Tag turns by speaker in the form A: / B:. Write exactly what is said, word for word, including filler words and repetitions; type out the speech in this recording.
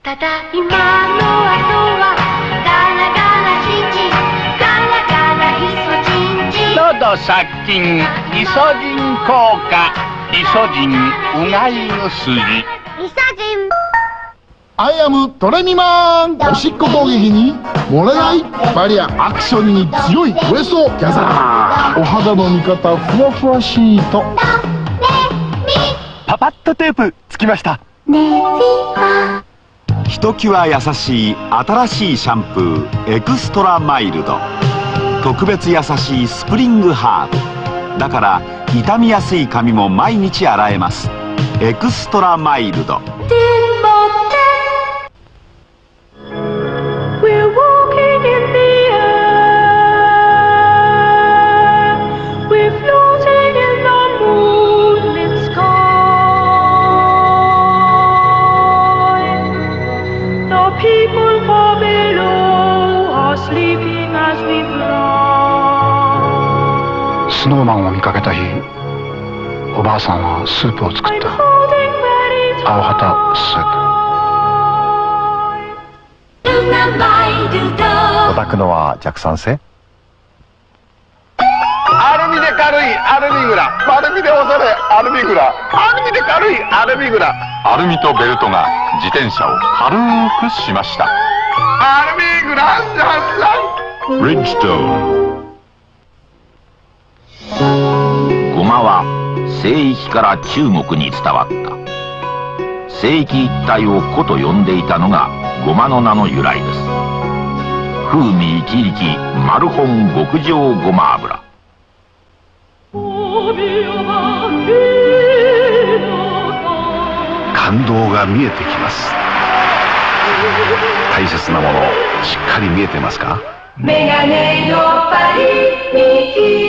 A: ただいまの後はガラガラジンジン、ガラガライソジンジン。
B: 喉殺菌イソジン効果、イソジンうがい薬。
A: イソジン。
C: アイアムトレミマン。おしっこ攻撃に漏れないバリアアクションに強いウエストギャザー。お肌の味方ふわふわシート。
D: パパッとテープつきました。
A: ネビア。
E: ひときわ優しい新しいシャンプーエクストラマイルド。特別優しいスプリングハーブだから傷みやすい髪も毎日洗えます。エクストラマイルド。
F: スノーマンを見かけた日、おばあさんはスープを作った。青旗スープ。
D: お宅のは弱酸性？
B: アルミで軽いアルミグラ、アルミでおしゃれアルミグラ、アルミで軽いアルミグラ。
G: アルミとベルトが自転車を軽くしました。
B: アルミグラジャン
G: ブリッジストーン。
H: ゴマは聖域から中国に伝わった。聖域一帯を古と呼んでいたのがゴマの名の由来です。風味生き生きマルホン極上ごま油。
I: 感動が見えてきます。大切なものしっかり見えてますか？
A: メガネのパリミキ